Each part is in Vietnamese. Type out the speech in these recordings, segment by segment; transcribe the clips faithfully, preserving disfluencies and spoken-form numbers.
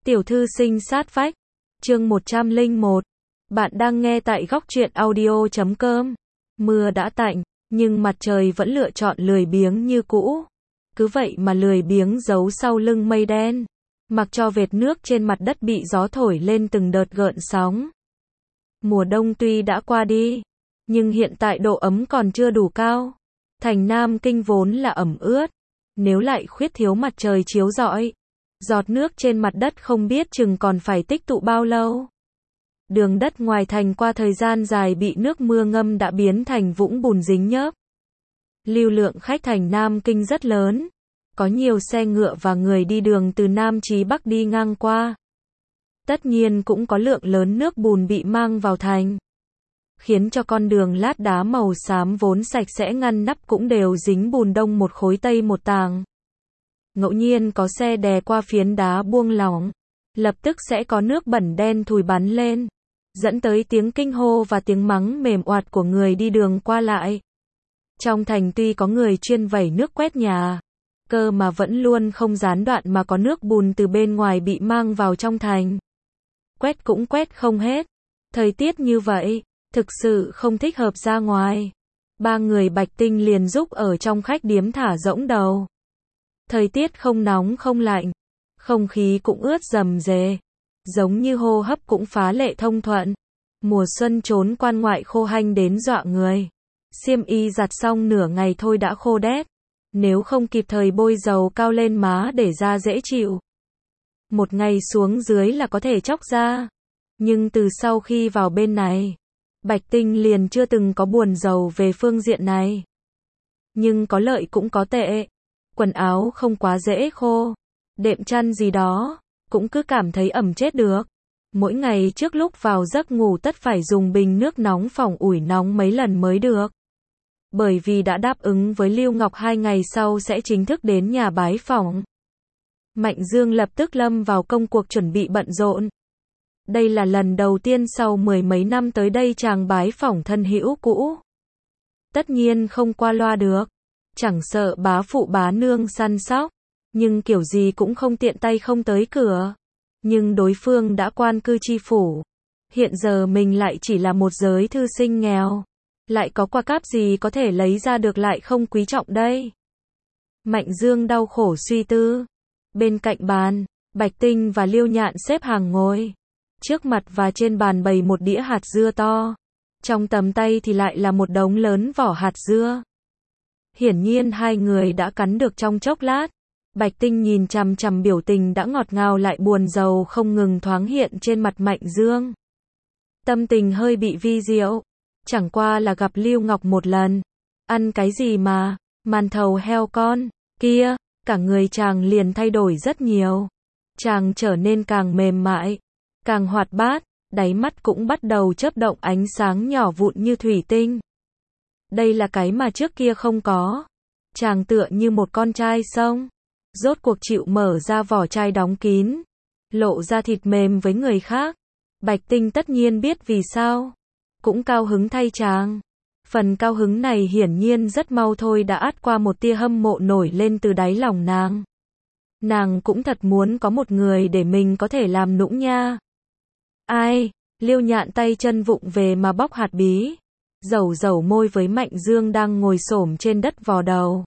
Tiểu thư sinh sát vách, chương một trăm lẻ một. Bạn đang nghe tại góc truyện audio chấm com. Mưa đã tạnh, nhưng mặt trời vẫn lựa chọn lười biếng như cũ. Cứ vậy mà lười biếng giấu sau lưng mây đen, mặc cho vệt nước trên mặt đất bị gió thổi lên từng đợt gợn sóng. Mùa đông tuy đã qua đi, nhưng hiện tại độ ấm còn chưa đủ cao. Thành Nam Kinh vốn là ẩm ướt, nếu lại khuyết thiếu mặt trời chiếu rọi, giọt nước trên mặt đất không biết chừng còn phải tích tụ bao lâu. Đường đất ngoài thành qua thời gian dài bị nước mưa ngâm đã biến thành vũng bùn dính nhớp. Lưu lượng khách thành Nam Kinh rất lớn, có nhiều xe ngựa và người đi đường từ Nam chí Bắc đi ngang qua. Tất nhiên cũng có lượng lớn nước bùn bị mang vào thành, khiến cho con đường lát đá màu xám vốn sạch sẽ ngăn nắp cũng đều dính bùn đông một khối tây một tàng. Ngẫu nhiên có xe đè qua phiến đá buông lỏng, lập tức sẽ có nước bẩn đen thùi bắn lên, dẫn tới tiếng kinh hô và tiếng mắng mềm oạt của người đi đường qua lại. Trong thành tuy có người chuyên vẩy nước quét nhà, cơ mà vẫn luôn không gián đoạn mà có nước bùn từ bên ngoài bị mang vào trong thành. Quét cũng quét không hết. Thời tiết như vậy, thực sự không thích hợp ra ngoài. Ba người Bạch Tinh liền giúp ở trong khách điếm thả rỗng đầu. Thời tiết không nóng không lạnh, không khí cũng ướt rầm rề, giống như hô hấp cũng phá lệ thông thuận. Mùa xuân trốn quan ngoại khô hanh đến dọa người. Xiêm y giặt xong nửa ngày thôi đã khô đét, nếu không kịp thời bôi dầu cao lên má để da dễ chịu, một ngày xuống dưới là có thể chóc ra. Nhưng từ sau khi vào bên này, Bạch Tinh liền chưa từng có buồn rầu về phương diện này. Nhưng có lợi cũng có tệ. Quần áo không quá dễ khô, đệm chăn gì đó cũng cứ cảm thấy ẩm chết được. Mỗi ngày trước lúc vào giấc ngủ tất phải dùng bình nước nóng phòng ủi nóng mấy lần mới được. Bởi vì đã đáp ứng với Lưu Ngọc hai ngày sau sẽ chính thức đến nhà bái phỏng. Mạnh Dương lập tức lâm vào công cuộc chuẩn bị bận rộn. Đây là lần đầu tiên sau mười mấy năm tới đây chàng bái phỏng thân hữu cũ. Tất nhiên không qua loa được, chẳng sợ bá phụ bá nương săn sóc, nhưng kiểu gì cũng không tiện tay không tới cửa. Nhưng đối phương đã quan cư chi phủ, hiện giờ mình lại chỉ là một giới thư sinh nghèo, lại có qua cáp gì có thể lấy ra được lại không quý trọng đây. Mạnh Dương đau khổ suy tư. Bên cạnh bàn, Bạch Tinh và Liêu Nhạn xếp hàng ngồi. Trước mặt và trên bàn bày một đĩa hạt dưa to, trong tầm tay thì lại là một đống lớn vỏ hạt dưa. Hiển nhiên hai người đã cắn được trong chốc lát. Bạch Tinh nhìn chằm chằm biểu tình đã ngọt ngào lại buồn rầu không ngừng thoáng hiện trên mặt Mạnh Dương. Tâm tình hơi bị vi diệu, chẳng qua là gặp Lưu Ngọc một lần. Ăn cái gì mà, màn thầu heo con, kia, cả người chàng liền thay đổi rất nhiều. Chàng trở nên càng mềm mại, càng hoạt bát, đáy mắt cũng bắt đầu chớp động ánh sáng nhỏ vụn như thủy tinh. Đây là cái mà trước kia không có. Chàng tựa như một con trai sông, rốt cuộc chịu mở ra vỏ chai đóng kín, lộ ra thịt mềm với người khác. Bạch Tinh tất nhiên biết vì sao, cũng cao hứng thay chàng. Phần cao hứng này hiển nhiên rất mau thôi đã át qua một tia hâm mộ nổi lên từ đáy lòng nàng. Nàng cũng thật muốn có một người để mình có thể làm nũng nha. Ai? Liêu Nhạn tay chân vụng về mà bóc hạt bí, dẩu dẩu môi với Mạnh Dương đang ngồi xổm trên đất vò đầu.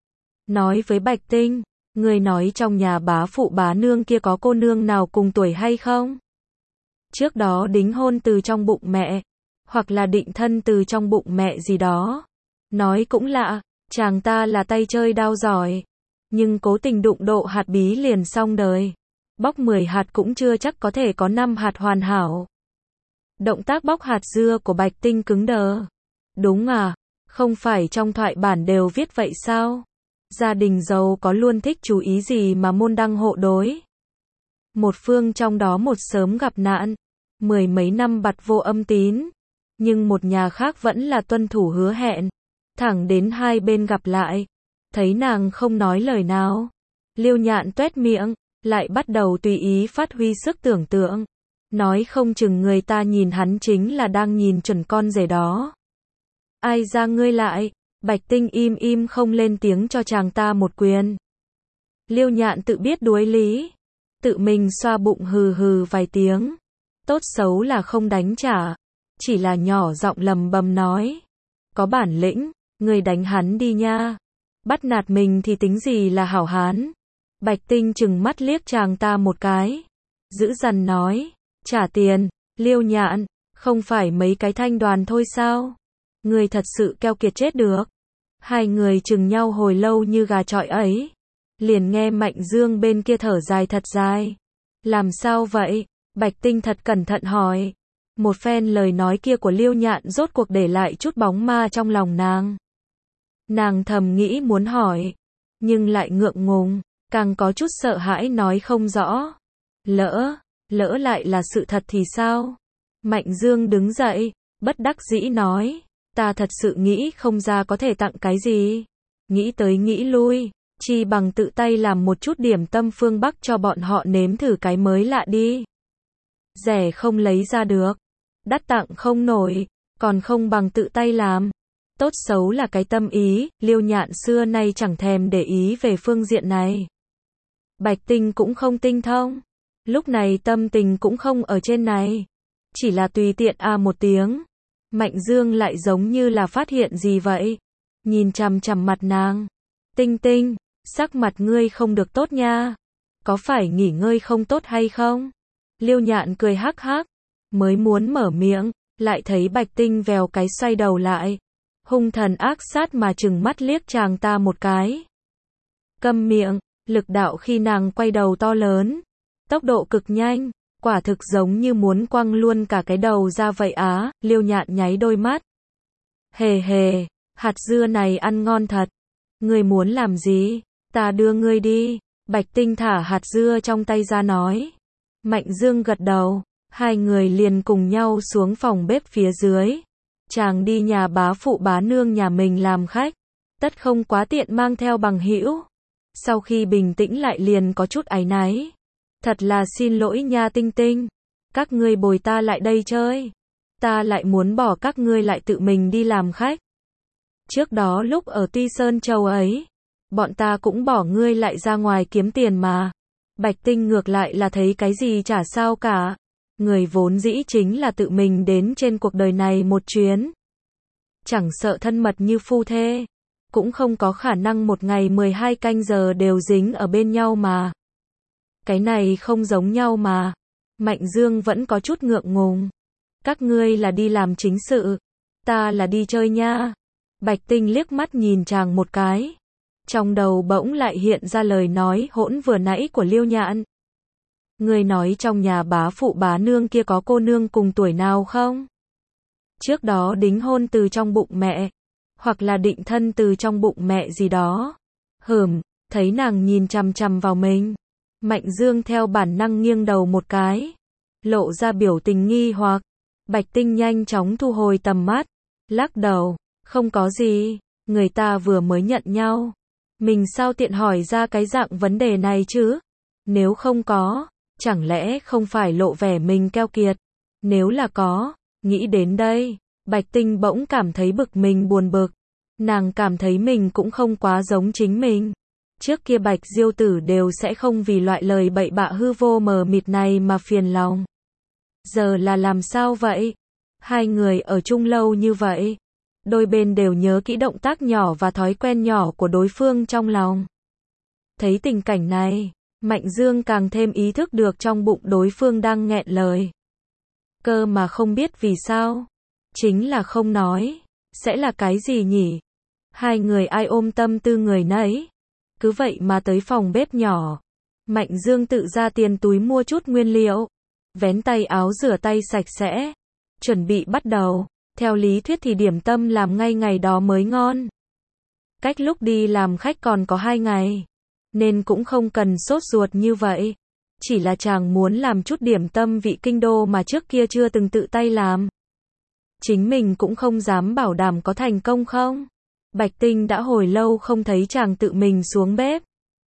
Nói với Bạch Tinh, người nói trong nhà bá phụ bá nương kia có cô nương nào cùng tuổi hay không? Trước đó đính hôn từ trong bụng mẹ, hoặc là định thân từ trong bụng mẹ gì đó. Nói cũng lạ, chàng ta là tay chơi đao giỏi, nhưng cố tình đụng độ hạt bí liền xong đời. Bóc mười hạt cũng chưa chắc có thể có năm hạt hoàn hảo. Động tác bóc hạt dưa của Bạch Tinh cứng đờ. Đúng à, không phải trong thoại bản đều viết vậy sao? Gia đình giàu có luôn thích chú ý gì mà môn đăng hộ đối. Một phương trong đó một sớm gặp nạn, mười mấy năm bặt vô âm tín, nhưng một nhà khác vẫn là tuân thủ hứa hẹn. Thẳng đến hai bên gặp lại, thấy nàng không nói lời nào, Liêu Nhạn tuét miệng, lại bắt đầu tùy ý phát huy sức tưởng tượng. Nói không chừng người ta nhìn hắn chính là đang nhìn chuẩn con rể đó. Ai ra ngươi lại? Bạch Tinh im im không lên tiếng cho chàng ta một quyền. Liêu Nhạn tự biết đuối lý, tự mình xoa bụng hừ hừ vài tiếng. Tốt xấu là không đánh trả, chỉ là nhỏ giọng lầm bầm nói. Có bản lĩnh, người đánh hắn đi nha. Bắt nạt mình thì tính gì là hảo hán. Bạch Tinh chừng mắt liếc chàng ta một cái. Dữ dằn nói, trả tiền, Liêu Nhạn, không phải mấy cái thanh đoàn thôi sao? Người thật sự keo kiệt chết được. Hai người chừng nhau hồi lâu như gà chọi ấy. Liền nghe Mạnh Dương bên kia thở dài thật dài. Làm sao vậy? Bạch Tinh thật cẩn thận hỏi. Một phen lời nói kia của Liêu Nhạn rốt cuộc để lại chút bóng ma trong lòng nàng. Nàng thầm nghĩ muốn hỏi, nhưng lại ngượng ngùng, càng có chút sợ hãi nói không rõ. Lỡ, lỡ lại là sự thật thì sao? Mạnh Dương đứng dậy, bất đắc dĩ nói, ta thật sự nghĩ không ra có thể tặng cái gì. Nghĩ tới nghĩ lui, chi bằng tự tay làm một chút điểm tâm phương Bắc cho bọn họ nếm thử cái mới lạ đi. Rẻ không lấy ra được, đắt tặng không nổi, còn không bằng tự tay làm. Tốt xấu là cái tâm ý, Liêu Nhạn xưa nay chẳng thèm để ý về phương diện này. Bạch Tinh cũng không tinh thông, lúc này tâm tình cũng không ở trên này, chỉ là tùy tiện a à một tiếng. Mạnh Dương lại giống như là phát hiện gì vậy, nhìn chằm chằm mặt nàng. Tinh Tinh, sắc mặt ngươi không được tốt nha, có phải nghỉ ngơi không tốt hay không? Liêu Nhạn cười hắc hắc, mới muốn mở miệng, lại thấy Bạch Tinh vèo cái xoay đầu lại, hung thần ác sát mà trừng mắt liếc chàng ta một cái. Câm miệng, lực đạo khi nàng quay đầu to lớn, tốc độ cực nhanh, quả thực giống như muốn quăng luôn cả cái đầu ra vậy á. Liêu Nhạn nháy đôi mắt. Hề hề, hạt dưa này ăn ngon thật. Ngươi muốn làm gì? Ta đưa ngươi đi. Bạch Tinh thả hạt dưa trong tay ra nói. Mạnh Dương gật đầu, hai người liền cùng nhau xuống phòng bếp phía dưới. Chàng đi nhà bá phụ bá nương nhà mình làm khách, tất không quá tiện mang theo bằng hữu. Sau khi bình tĩnh lại liền có chút áy náy. Thật là xin lỗi nha Tinh Tinh, các ngươi bồi ta lại đây chơi, ta lại muốn bỏ các ngươi lại tự mình đi làm khách. Trước đó lúc ở Tuy Sơn Châu ấy, bọn ta cũng bỏ ngươi lại ra ngoài kiếm tiền mà. Bạch Tinh ngược lại là thấy cái gì chả sao cả. Người vốn dĩ chính là tự mình đến trên cuộc đời này một chuyến. Chẳng sợ thân mật như phu thê, cũng không có khả năng một ngày mười hai canh giờ đều dính ở bên nhau mà. Cái này không giống nhau mà. Mạnh Dương vẫn có chút ngượng ngùng. Các ngươi là đi làm chính sự, ta là đi chơi nha. Bạch Tinh liếc mắt nhìn chàng một cái. Trong đầu bỗng lại hiện ra lời nói hỗn vừa nãy của Liêu Nhạn. Ngươi nói trong nhà bá phụ bá nương kia có cô nương cùng tuổi nào không? Trước đó đính hôn từ trong bụng mẹ, hoặc là định thân từ trong bụng mẹ gì đó. Hửm, thấy nàng nhìn chằm chằm vào mình. Mạnh Dương theo bản năng nghiêng đầu một cái, lộ ra biểu tình nghi hoặc. Bạch Tinh nhanh chóng thu hồi tầm mắt, lắc đầu, không có gì, người ta vừa mới nhận nhau. Mình sao tiện hỏi ra cái dạng vấn đề này chứ? Nếu không có, chẳng lẽ không phải lộ vẻ mình keo kiệt? Nếu là có, nghĩ đến đây, Bạch Tinh bỗng cảm thấy bực mình buồn bực. Nàng cảm thấy mình cũng không quá giống chính mình. Trước kia Bạch Diêu Tử đều sẽ không vì loại lời bậy bạ hư vô mờ mịt này mà phiền lòng. Giờ là làm sao vậy? Hai người ở chung lâu như vậy, đôi bên đều nhớ kỹ động tác nhỏ và thói quen nhỏ của đối phương trong lòng. Thấy tình cảnh này, Mạnh Dương càng thêm ý thức được trong bụng đối phương đang nghẹn lời. Cơ mà không biết vì sao. Chính là không nói. Sẽ là cái gì nhỉ? Hai người ai ôm tâm tư người nấy. Cứ vậy mà tới phòng bếp nhỏ. Mạnh Dương tự ra tiền túi mua chút nguyên liệu. Vén tay áo rửa tay sạch sẽ. Chuẩn bị bắt đầu. Theo lý thuyết thì điểm tâm làm ngay ngày đó mới ngon. Cách lúc đi làm khách còn có hai ngày, nên cũng không cần sốt ruột như vậy. Chỉ là chàng muốn làm chút điểm tâm vị kinh đô mà trước kia chưa từng tự tay làm. Chính mình cũng không dám bảo đảm có thành công không. Bạch Tinh đã hồi lâu không thấy chàng tự mình xuống bếp.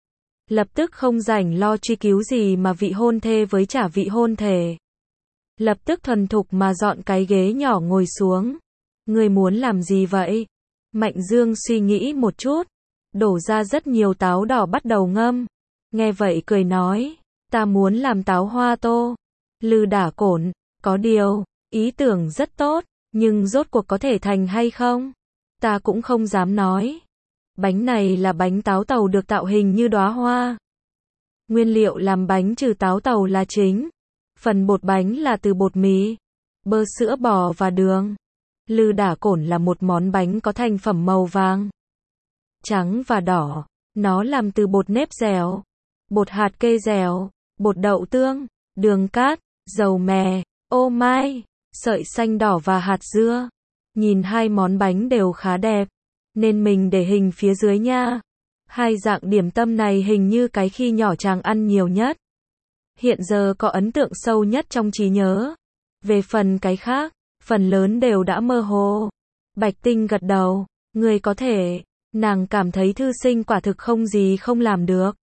Lập tức không rảnh lo truy cứu gì mà vị hôn thê với trả vị hôn thể. Lập tức thuần thục mà dọn cái ghế nhỏ ngồi xuống. Người muốn làm gì vậy? Mạnh Dương suy nghĩ một chút, đổ ra rất nhiều táo đỏ bắt đầu ngâm. Nghe vậy cười nói, Ta muốn làm táo hoa tô. Lư Đả Cổn, có điều, ý tưởng rất tốt, nhưng rốt cuộc có thể thành hay không? Ta cũng không dám nói. Bánh này là bánh táo tàu được tạo hình như đóa hoa. Nguyên liệu làm bánh trừ táo tàu là chính. Phần bột bánh là từ bột mì, bơ sữa bò và đường. Lư Đả Cổn là một món bánh có thành phẩm màu vàng, trắng và đỏ. Nó làm từ bột nếp dẻo, bột hạt kê dẻo, bột đậu tương, đường cát, dầu mè, ô mai, sợi xanh đỏ và hạt dưa. Nhìn hai món bánh đều khá đẹp, nên mình để hình phía dưới nha. Hai dạng điểm tâm này hình như cái khi nhỏ chàng ăn nhiều nhất, hiện giờ có ấn tượng sâu nhất trong trí nhớ. Về phần cái khác, phần lớn đều đã mơ hồ. Bạch Tinh gật đầu, người có thể. Nàng cảm thấy thư sinh quả thực không gì không làm được.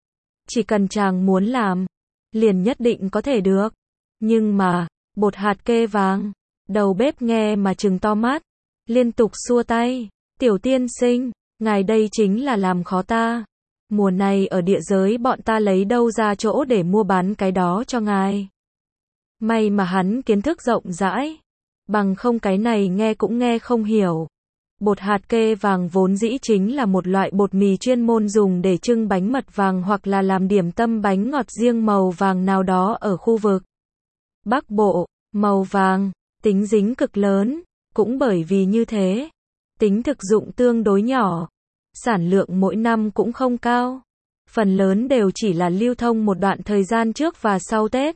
Chỉ cần chàng muốn làm, liền nhất định có thể được. Nhưng mà, bột hạt kê vàng. Đầu bếp nghe mà trừng to mắt, liên tục xua tay. Tiểu tiên sinh, ngài đây chính là làm khó ta. Mùa này ở địa giới bọn ta lấy đâu ra chỗ để mua bán cái đó cho ngài. May mà hắn kiến thức rộng rãi, bằng không cái này nghe cũng nghe không hiểu. Bột hạt kê vàng vốn dĩ chính là một loại bột mì chuyên môn dùng để trưng bánh mật vàng hoặc là làm điểm tâm bánh ngọt riêng màu vàng nào đó ở khu vực Bắc Bộ. Màu vàng, tính dính cực lớn, cũng bởi vì như thế, tính thực dụng tương đối nhỏ, sản lượng mỗi năm cũng không cao, phần lớn đều chỉ là lưu thông một đoạn thời gian trước và sau Tết.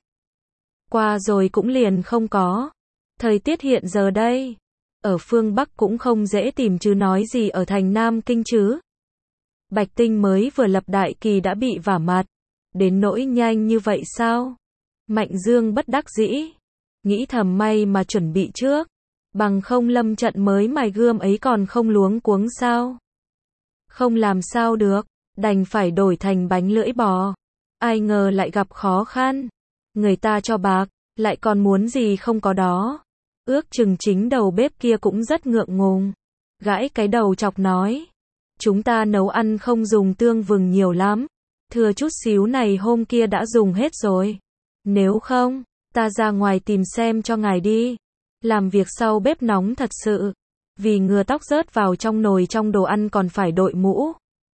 Qua rồi cũng liền không có. Thời tiết hiện giờ đây, ở phương Bắc cũng không dễ tìm chứ nói gì ở thành Nam Kinh chứ. Bạch Tinh mới vừa lập đại kỳ đã bị vả mặt, đến nỗi nhanh như vậy sao? Mạnh Dương bất đắc dĩ, nghĩ thầm may mà chuẩn bị trước, bằng không lâm trận mới mài gươm ấy còn không luống cuống sao? Không làm sao được, đành phải đổi thành bánh lưỡi bò. Ai ngờ lại gặp khó khăn, người ta cho bạc, lại còn muốn gì không có đó. Ước chừng chính đầu bếp kia cũng rất ngượng ngùng, gãi cái đầu chọc nói, chúng ta nấu ăn không dùng tương vừng nhiều lắm, thừa chút xíu này hôm kia đã dùng hết rồi. Nếu không, ta ra ngoài tìm xem cho ngài đi. Làm việc sau bếp nóng thật sự, vì ngừa tóc rớt vào trong nồi trong đồ ăn còn phải đội mũ.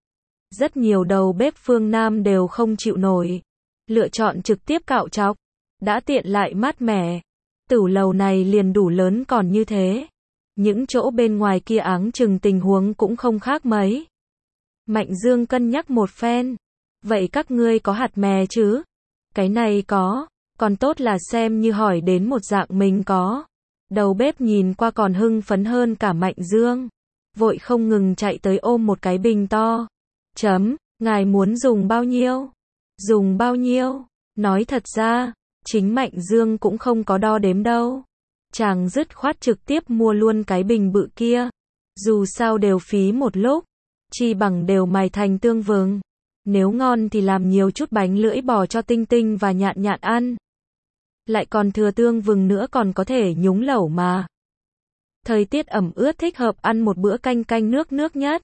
Rất nhiều đầu bếp phương Nam đều không chịu nổi, lựa chọn trực tiếp cạo chọc, đã tiện lại mát mẻ. Tửu lầu này liền đủ lớn còn như thế. Những chỗ bên ngoài kia áng chừng tình huống cũng không khác mấy. Mạnh Dương cân nhắc một phen. Vậy các ngươi có hạt mè chứ? Cái này có, còn tốt là xem như hỏi đến một dạng mình có. Đầu bếp nhìn qua còn hưng phấn hơn cả Mạnh Dương. Vội không ngừng chạy tới ôm một cái bình to. Chấm, ngài muốn dùng bao nhiêu? Dùng bao nhiêu? Nói thật ra, chính Mạnh Dương cũng không có đo đếm đâu. Chàng dứt khoát trực tiếp mua luôn cái bình bự kia. Dù sao đều phí một lúc, chi bằng đều mài thành tương vừng. Nếu ngon thì làm nhiều chút bánh lưỡi bò cho Tinh Tinh và Nhạn Nhạn ăn. Lại còn thừa tương vừng nữa còn có thể nhúng lẩu mà. Thời tiết ẩm ướt thích hợp ăn một bữa canh canh nước nước nhất.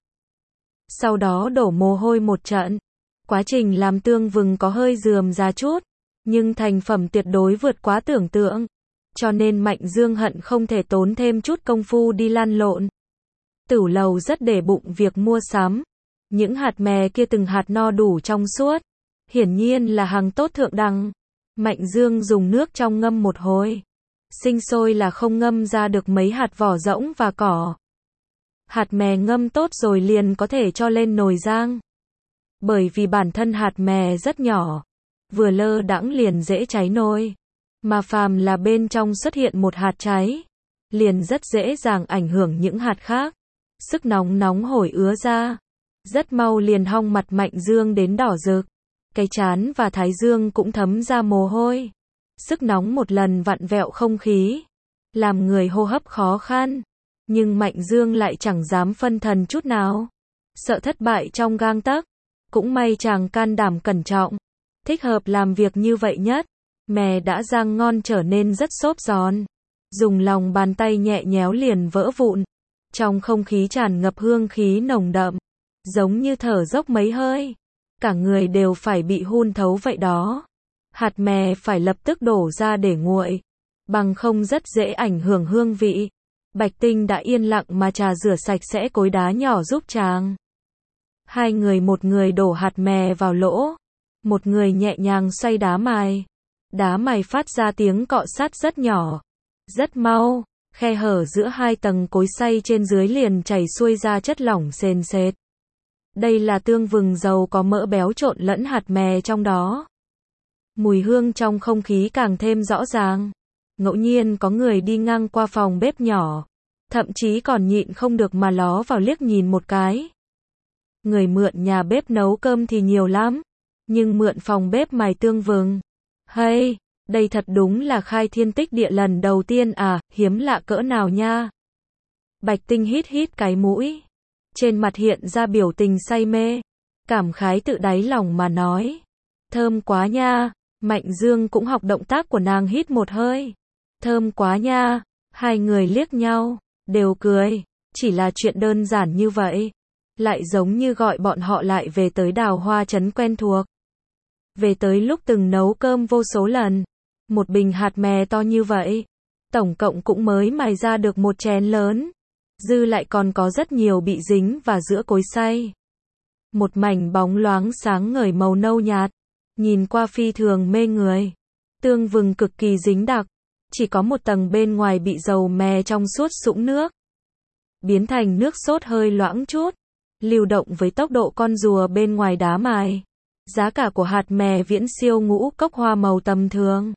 Sau đó đổ mồ hôi một trận. Quá trình làm tương vừng có hơi rườm rà chút, nhưng thành phẩm tuyệt đối vượt quá tưởng tượng. Cho nên Mạnh Dương hận không thể tốn thêm chút công phu đi lăn lộn. Tửu lầu rất để bụng việc mua sắm. Những hạt mè kia từng hạt no đủ trong suốt. Hiển nhiên là hàng tốt thượng đẳng. Mạnh Dương dùng nước trong ngâm một hồi. Sinh sôi là không ngâm ra được mấy hạt vỏ rỗng và cỏ. Hạt mè ngâm tốt rồi liền có thể cho lên nồi rang. Bởi vì bản thân hạt mè rất nhỏ, vừa lơ đãng liền dễ cháy nồi. Mà phàm là bên trong xuất hiện một hạt cháy, liền rất dễ dàng ảnh hưởng những hạt khác. Sức nóng nóng hổi ứa ra. Rất mau liền hong mặt Mạnh Dương đến đỏ rực. Cái trán và thái dương cũng thấm ra mồ hôi. Sức nóng một lần vặn vẹo không khí, làm người hô hấp khó khăn. Nhưng Mạnh Dương lại chẳng dám phân thần chút nào. Sợ thất bại trong gang tấc. Cũng may chàng can đảm cẩn trọng. Thích hợp làm việc như vậy nhất. Mè đã rang ngon trở nên rất xốp giòn. Dùng lòng bàn tay nhẹ nhéo liền vỡ vụn. Trong không khí tràn ngập hương khí nồng đậm. Giống như thở dốc mấy hơi. Cả người đều phải bị hun thấu vậy đó. Hạt mè phải lập tức đổ ra để nguội, bằng không rất dễ ảnh hưởng hương vị. Bạch Tinh đã yên lặng mà trà rửa sạch sẽ cối đá nhỏ giúp chàng. Hai người, một người đổ hạt mè vào lỗ, một người nhẹ nhàng xoay đá mài. Đá mài phát ra tiếng cọ sát rất nhỏ, rất mau, khe hở giữa hai tầng cối xay trên dưới liền chảy xuôi ra chất lỏng sền sệt. Đây là tương vừng dầu có mỡ béo trộn lẫn hạt mè trong đó. Mùi hương trong không khí càng thêm rõ ràng. Ngẫu nhiên có người đi ngang qua phòng bếp nhỏ, thậm chí còn nhịn không được mà ló vào liếc nhìn một cái. Người mượn nhà bếp nấu cơm thì nhiều lắm, nhưng mượn phòng bếp mài tương vừng. Hay, đây thật đúng là khai thiên tích địa lần đầu tiên à, hiếm lạ cỡ nào nha. Bạch Tinh hít hít cái mũi, trên mặt hiện ra biểu tình say mê, cảm khái tự đáy lòng mà nói. Thơm quá nha. Mạnh Dương cũng học động tác của nàng, hít một hơi. Thơm quá nha. Hai người liếc nhau, đều cười. Chỉ là chuyện đơn giản như vậy, lại giống như gọi bọn họ lại về tới Đào Hoa Trấn quen thuộc. Về tới lúc từng nấu cơm vô số lần. Một bình hạt mè to như vậy, tổng cộng cũng mới mài ra được một chén lớn. Dư lại còn có rất nhiều bị dính vào giữa cối xay. Một mảnh bóng loáng sáng ngời màu nâu nhạt, nhìn qua phi thường mê người. Tương vừng cực kỳ dính đặc, chỉ có một tầng bên ngoài bị dầu mè trong suốt sũng nước, biến thành nước sốt hơi loãng chút, lưu động với tốc độ con rùa bên ngoài đá mài. Giá cả của hạt mè viễn siêu ngũ cốc hoa màu tầm thường.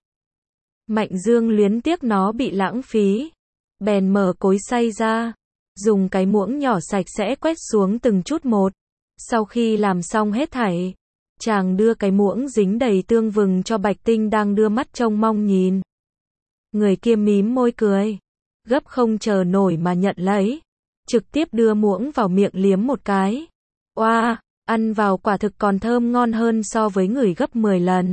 Mạnh Dương luyến tiếc nó bị lãng phí, bèn mở cối xay ra, dùng cái muỗng nhỏ sạch sẽ quét xuống từng chút một. Sau khi làm xong hết thảy, chàng đưa cái muỗng dính đầy tương vừng cho Bạch Tinh đang đưa mắt trông mong nhìn. Người kia mím môi cười, gấp không chờ nổi mà nhận lấy, trực tiếp đưa muỗng vào miệng liếm một cái. Oa, wow, ăn vào quả thực còn thơm ngon hơn so với người gấp mười lần.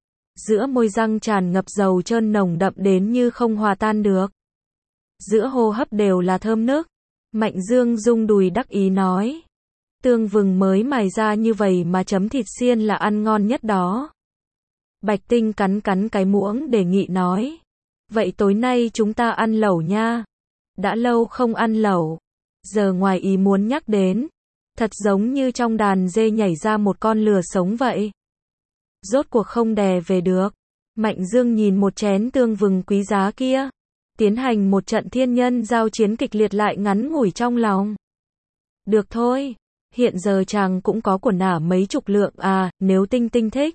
Giữa môi răng tràn ngập dầu trơn nồng đậm đến như không hòa tan được. Giữa hô hấp đều là thơm nức. Mạnh Dương rung đùi đắc ý nói. Tương vừng mới mài ra như vậy mà chấm thịt xiên là ăn ngon nhất đó. Bạch Tinh cắn cắn cái muỗng đề nghị nói. Vậy tối nay chúng ta ăn lẩu nha. Đã lâu không ăn lẩu. Giờ ngoài ý muốn nhắc đến, thật giống như trong đàn dê nhảy ra một con lừa sống vậy. Rốt cuộc không đè về được. Mạnh Dương nhìn một chén tương vừng quý giá kia, tiến hành một trận thiên nhân giao chiến kịch liệt lại ngắn ngủi trong lòng. Được thôi, hiện giờ chàng cũng có của nả mấy chục lượng à, nếu Tinh Tinh thích,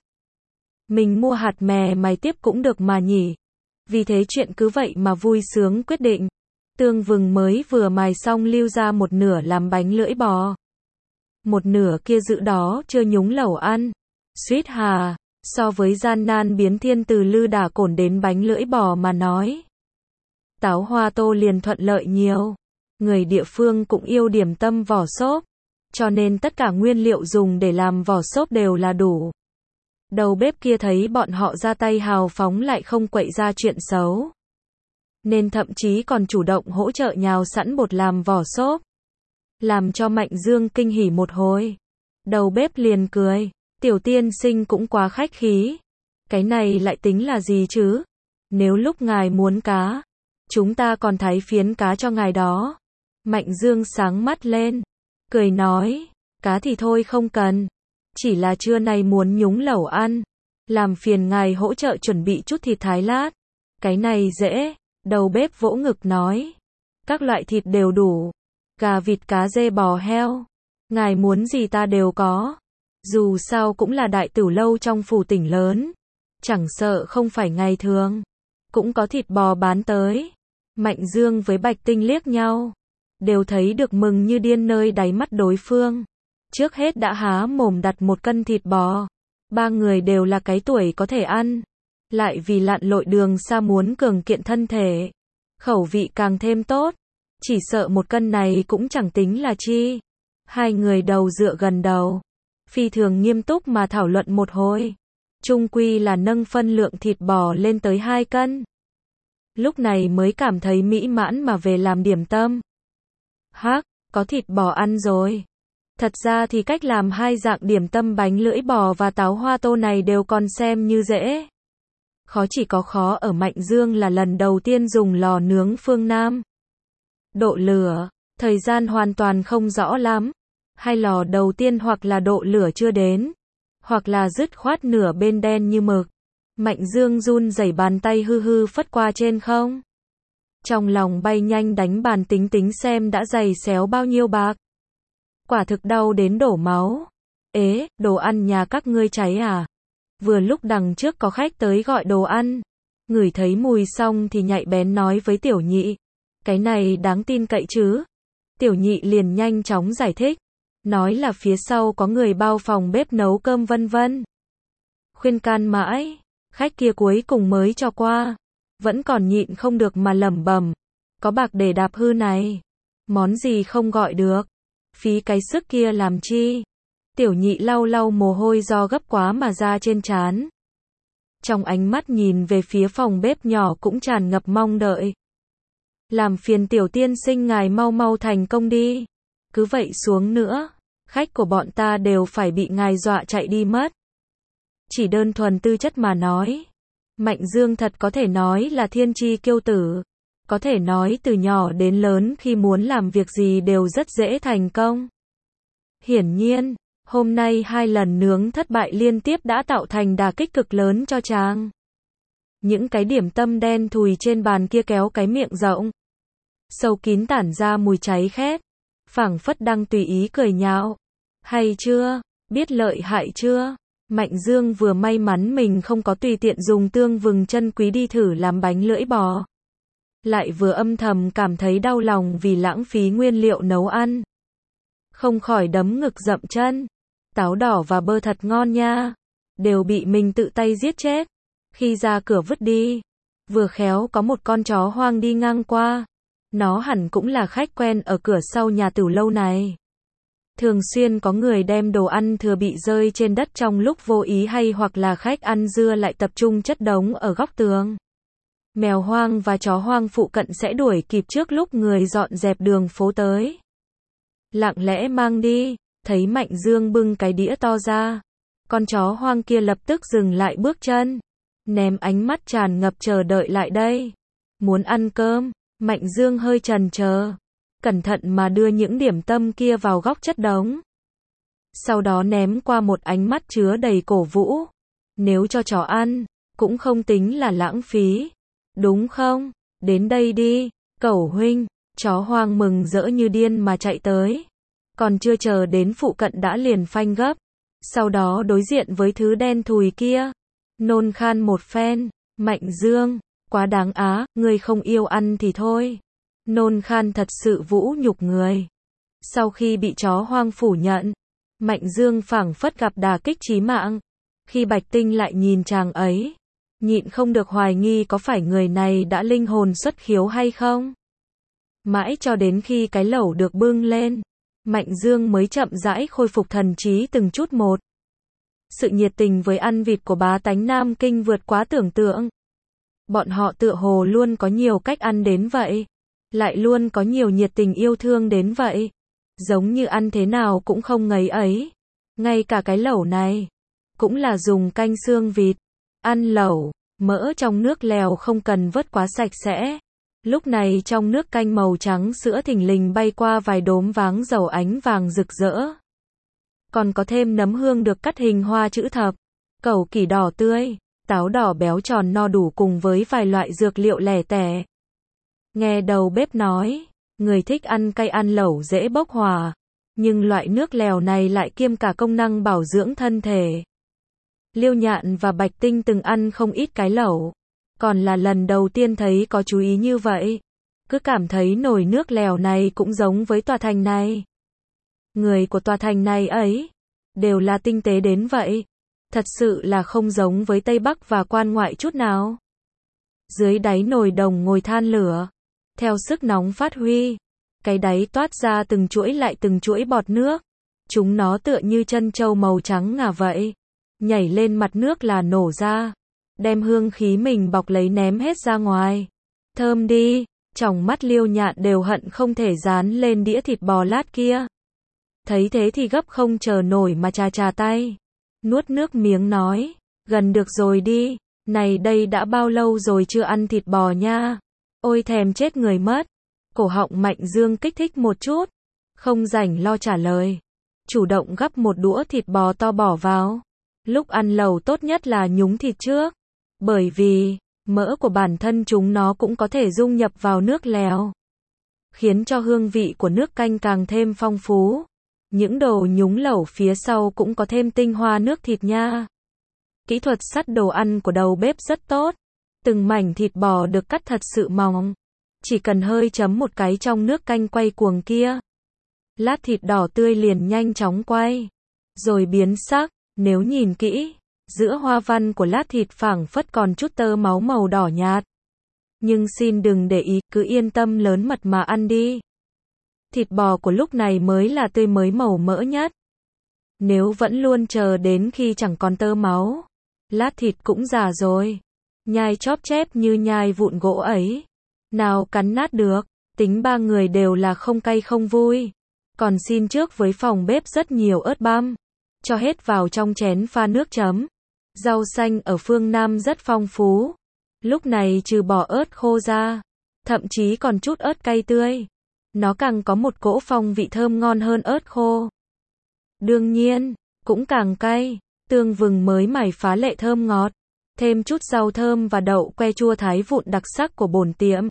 mình mua hạt mè mài tiếp cũng được mà nhỉ. Vì thế chuyện cứ vậy mà vui sướng quyết định. Tương vừng mới vừa mài xong lưu ra một nửa làm bánh lưỡi bò. Một nửa kia giữ đó chưa nhúng lẩu ăn. Suýt hà, so với gian nan biến thiên từ lư đả cổn đến bánh lưỡi bò mà nói, Táo Hoa Tô liền thuận lợi nhiều. Người địa phương cũng yêu điểm tâm vỏ xốp, cho nên tất cả nguyên liệu dùng để làm vỏ xốp đều là đủ. Đầu bếp kia thấy bọn họ ra tay hào phóng lại không quậy ra chuyện xấu, nên thậm chí còn chủ động hỗ trợ nhào sẵn bột làm vỏ xốp, làm cho Mạnh Dương kinh hỉ một hồi. Đầu bếp liền cười, tiểu tiên sinh cũng quá khách khí. Cái này lại tính là gì chứ? Nếu lúc ngài muốn cá, chúng ta còn thái phiến cá cho ngài đó. Mạnh Dương sáng mắt lên, cười nói, cá thì thôi không cần, chỉ là trưa nay muốn nhúng lẩu ăn, làm phiền ngài hỗ trợ chuẩn bị chút thịt thái lát. Cái này dễ. Đầu bếp vỗ ngực nói, các loại thịt đều đủ, gà vịt cá dê bò heo, ngài muốn gì ta đều có. Dù sao cũng là đại tửu lâu trong phủ tỉnh lớn, chẳng sợ không phải ngày thường, cũng có thịt bò bán tới. Mạnh Dương với Bạch Tinh liếc nhau, đều thấy được mừng như điên nơi đáy mắt đối phương. Trước hết đã há mồm đặt một cân thịt bò. Ba người đều là cái tuổi có thể ăn, lại vì lặn lội đường xa muốn cường kiện thân thể, khẩu vị càng thêm tốt. Chỉ sợ một cân này cũng chẳng tính là chi. Hai người đầu dựa gần đầu, phi thường nghiêm túc mà thảo luận một hồi. Chung quy là nâng phân lượng thịt bò lên tới hai cân. Lúc này mới cảm thấy mỹ mãn mà về làm điểm tâm. Hắc, có thịt bò ăn rồi. Thật ra thì cách làm hai dạng điểm tâm bánh lưỡi bò và táo hoa tô này đều còn xem như dễ. Khó chỉ có khó ở Mạnh Dương là lần đầu tiên dùng lò nướng phương Nam. Độ lửa, thời gian hoàn toàn không rõ lắm. Hay lò đầu tiên hoặc là độ lửa chưa đến, hoặc là dứt khoát nửa bên đen như mực. Mạnh Dương run rẩy bàn tay hư hư phất qua trên không. Trong lòng bay nhanh đánh bàn tính tính xem đã giày xéo bao nhiêu bạc. Quả thực đau đến đổ máu. Ế, đồ ăn nhà các ngươi cháy à? Vừa lúc đằng trước có khách tới gọi đồ ăn. Ngửi thấy mùi xong thì nhạy bén nói với Tiểu Nhị. Cái này đáng tin cậy chứ? Tiểu Nhị liền nhanh chóng giải thích. Nói là phía sau có người bao phòng bếp nấu cơm vân vân. Khuyên can mãi, khách kia cuối cùng mới cho qua. Vẫn còn nhịn không được mà lẩm bẩm. Có bạc để đạp hư này. Món gì không gọi được. Phí cái sức kia làm chi. Tiểu Nhị lau lau mồ hôi do gấp quá mà ra trên trán. Trong ánh mắt nhìn về phía phòng bếp nhỏ cũng tràn ngập mong đợi. Làm phiền tiểu tiên sinh ngài mau mau thành công đi. Cứ vậy xuống nữa, khách của bọn ta đều phải bị ngài dọa chạy đi mất. Chỉ đơn thuần tư chất mà nói. Mạnh Dương thật có thể nói là thiên chi kiêu tử. Có thể nói từ nhỏ đến lớn khi muốn làm việc gì đều rất dễ thành công. Hiển nhiên, hôm nay hai lần nướng thất bại liên tiếp đã tạo thành đả kích cực lớn cho chàng. Những cái điểm tâm đen thùi trên bàn kia kéo cái miệng rộng. Sâu kín tản ra mùi cháy khét. Phảng phất đang tùy ý cười nhạo. Hay chưa? Biết lợi hại chưa? Mạnh Dương vừa may mắn mình không có tùy tiện dùng tương vừng chân quý đi thử làm bánh lưỡi bò. Lại vừa âm thầm cảm thấy đau lòng vì lãng phí nguyên liệu nấu ăn. Không khỏi đấm ngực dậm chân. Táo đỏ và bơ thật ngon nha. Đều bị mình tự tay giết chết. Khi ra cửa vứt đi. Vừa khéo có một con chó hoang đi ngang qua. Nó hẳn cũng là khách quen ở cửa sau nhà tửu lâu này. Thường xuyên có người đem đồ ăn thừa bị rơi trên đất trong lúc vô ý hay hoặc là khách ăn dưa lại tập trung chất đống ở góc tường. Mèo hoang và chó hoang phụ cận sẽ đuổi kịp trước lúc người dọn dẹp đường phố tới. Lặng lẽ mang đi, thấy Mạnh Dương bưng cái đĩa to ra. Con chó hoang kia lập tức dừng lại bước chân. Ném ánh mắt tràn ngập chờ đợi lại đây. Muốn ăn cơm, Mạnh Dương hơi chần chờ. Cẩn thận mà đưa những điểm tâm kia vào góc chất đống. Sau đó ném qua một ánh mắt chứa đầy cổ vũ. Nếu cho chó ăn, cũng không tính là lãng phí. Đúng không? Đến đây đi, Cẩu huynh. Chó hoang mừng rỡ như điên mà chạy tới. Còn chưa chờ đến phụ cận đã liền phanh gấp. Sau đó đối diện với thứ đen thùi kia. Nôn khan một phen. Mạnh Dương, quá đáng á, ngươi không yêu ăn thì thôi. Nôn khan thật sự vũ nhục người. Sau khi bị chó hoang phủ nhận, Mạnh Dương phảng phất gặp đả kích chí mạng. Khi Bạch Tinh lại nhìn chàng ấy, nhịn không được hoài nghi có phải người này đã linh hồn xuất khiếu hay không. Mãi cho đến khi cái lẩu được bưng lên, Mạnh Dương mới chậm rãi khôi phục thần trí từng chút một. Sự nhiệt tình với ăn vịt của bá tánh Nam Kinh vượt quá tưởng tượng. Bọn họ tựa hồ luôn có nhiều cách ăn đến vậy. Lại luôn có nhiều nhiệt tình yêu thương đến vậy. Giống như ăn thế nào cũng không ngấy ấy. Ngay cả cái lẩu này, cũng là dùng canh xương vịt. Ăn lẩu, mỡ trong nước lèo không cần vớt quá sạch sẽ. Lúc này trong nước canh màu trắng sữa thình lình bay qua vài đốm váng dầu ánh vàng rực rỡ. Còn có thêm nấm hương được cắt hình hoa chữ thập, cẩu kỳ đỏ tươi, táo đỏ béo tròn no đủ cùng với vài loại dược liệu lẻ tẻ. Nghe đầu bếp nói, người thích ăn cay ăn lẩu dễ bốc hỏa, nhưng loại nước lèo này lại kiêm cả công năng bảo dưỡng thân thể. Liêu Nhạn và Bạch Tinh từng ăn không ít cái lẩu, còn là lần đầu tiên thấy có chú ý như vậy. Cứ cảm thấy nồi nước lèo này cũng giống với tòa thành này. Người của tòa thành này ấy, đều là tinh tế đến vậy. Thật sự là không giống với Tây Bắc và quan ngoại chút nào. Dưới đáy nồi đồng ngồi than lửa, theo sức nóng phát huy, cái đáy toát ra từng chuỗi lại từng chuỗi bọt nước. Chúng nó tựa như chân trâu màu trắng ngà vậy. Nhảy lên mặt nước là nổ ra. Đem hương khí mình bọc lấy ném hết ra ngoài. Thơm đi, trong mắt Liêu Nhạn đều hận không thể dán lên đĩa thịt bò lát kia. Thấy thế thì gấp không chờ nổi mà chà chà tay. Nuốt nước miếng nói, gần được rồi đi, Này đây đã bao lâu rồi chưa ăn thịt bò nha. Ôi thèm chết người mất. Cổ họng Mạnh Dương kích thích một chút. Không rảnh lo trả lời. Chủ động gắp một đũa thịt bò to bỏ vào. Lúc ăn lẩu tốt nhất là nhúng thịt trước. Bởi vì, mỡ của bản thân chúng nó cũng có thể dung nhập vào nước lèo. Khiến cho hương vị của nước canh càng thêm phong phú. Những đồ nhúng lẩu phía sau cũng có thêm tinh hoa nước thịt nha. Kỹ thuật sắt đồ ăn của đầu bếp rất tốt. Từng mảnh thịt bò được cắt thật sự mỏng. Chỉ cần hơi chấm một cái trong nước canh quay cuồng kia. Lát thịt đỏ tươi liền nhanh chóng quay. Rồi biến sắc, nếu nhìn kỹ, giữa hoa văn của lát thịt phảng phất còn chút tơ máu màu đỏ nhạt. Nhưng xin đừng để ý, cứ yên tâm lớn mật mà ăn đi. Thịt bò của lúc này mới là tươi mới màu mỡ nhất. Nếu vẫn luôn chờ đến khi chẳng còn tơ máu, lát thịt cũng già rồi. Nhai chóp chép như nhai vụn gỗ ấy. Nào cắn nát được, tính ba người đều là không cay không vui. Còn xin trước với phòng bếp rất nhiều ớt băm. Cho hết vào trong chén pha nước chấm. Rau xanh ở phương Nam rất phong phú. Lúc này trừ bỏ ớt khô ra, thậm chí còn chút ớt cay tươi. Nó càng có một cỗ phong vị thơm ngon hơn ớt khô. Đương nhiên, cũng càng cay. Tương vừng mới mài phá lệ thơm ngọt. Thêm chút rau thơm và đậu que chua thái vụn đặc sắc của bồn tiệm.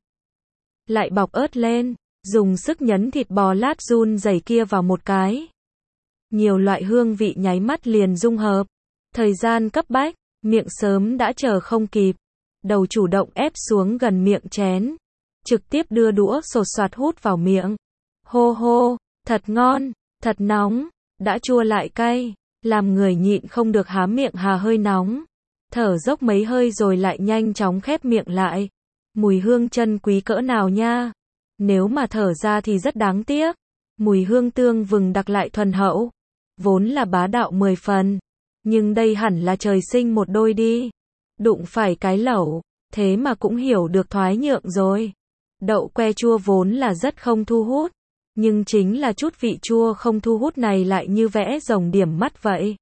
Lại bọc ớt lên, dùng sức nhấn thịt bò lát run rẩy kia vào một cái. Nhiều loại hương vị nháy mắt liền dung hợp. Thời gian cấp bách, miệng sớm đã chờ không kịp. Đầu chủ động ép xuống gần miệng chén. Trực tiếp đưa đũa sột soạt hút vào miệng. Hô hô, thật ngon, thật nóng, đã chua lại cay, làm người nhịn không được há miệng hà hơi nóng. Thở dốc mấy hơi rồi lại nhanh chóng khép miệng lại. Mùi hương chân quý cỡ nào nha. Nếu mà thở ra thì rất đáng tiếc. Mùi hương tương vừng đặc lại thuần hậu. Vốn là bá đạo mười phần. Nhưng đây hẳn là trời sinh một đôi đi. Đụng phải cái lẩu, thế mà cũng hiểu được thoái nhượng rồi. Đậu que chua vốn là rất không thu hút. Nhưng chính là chút vị chua không thu hút này lại như vẽ rồng điểm mắt vậy.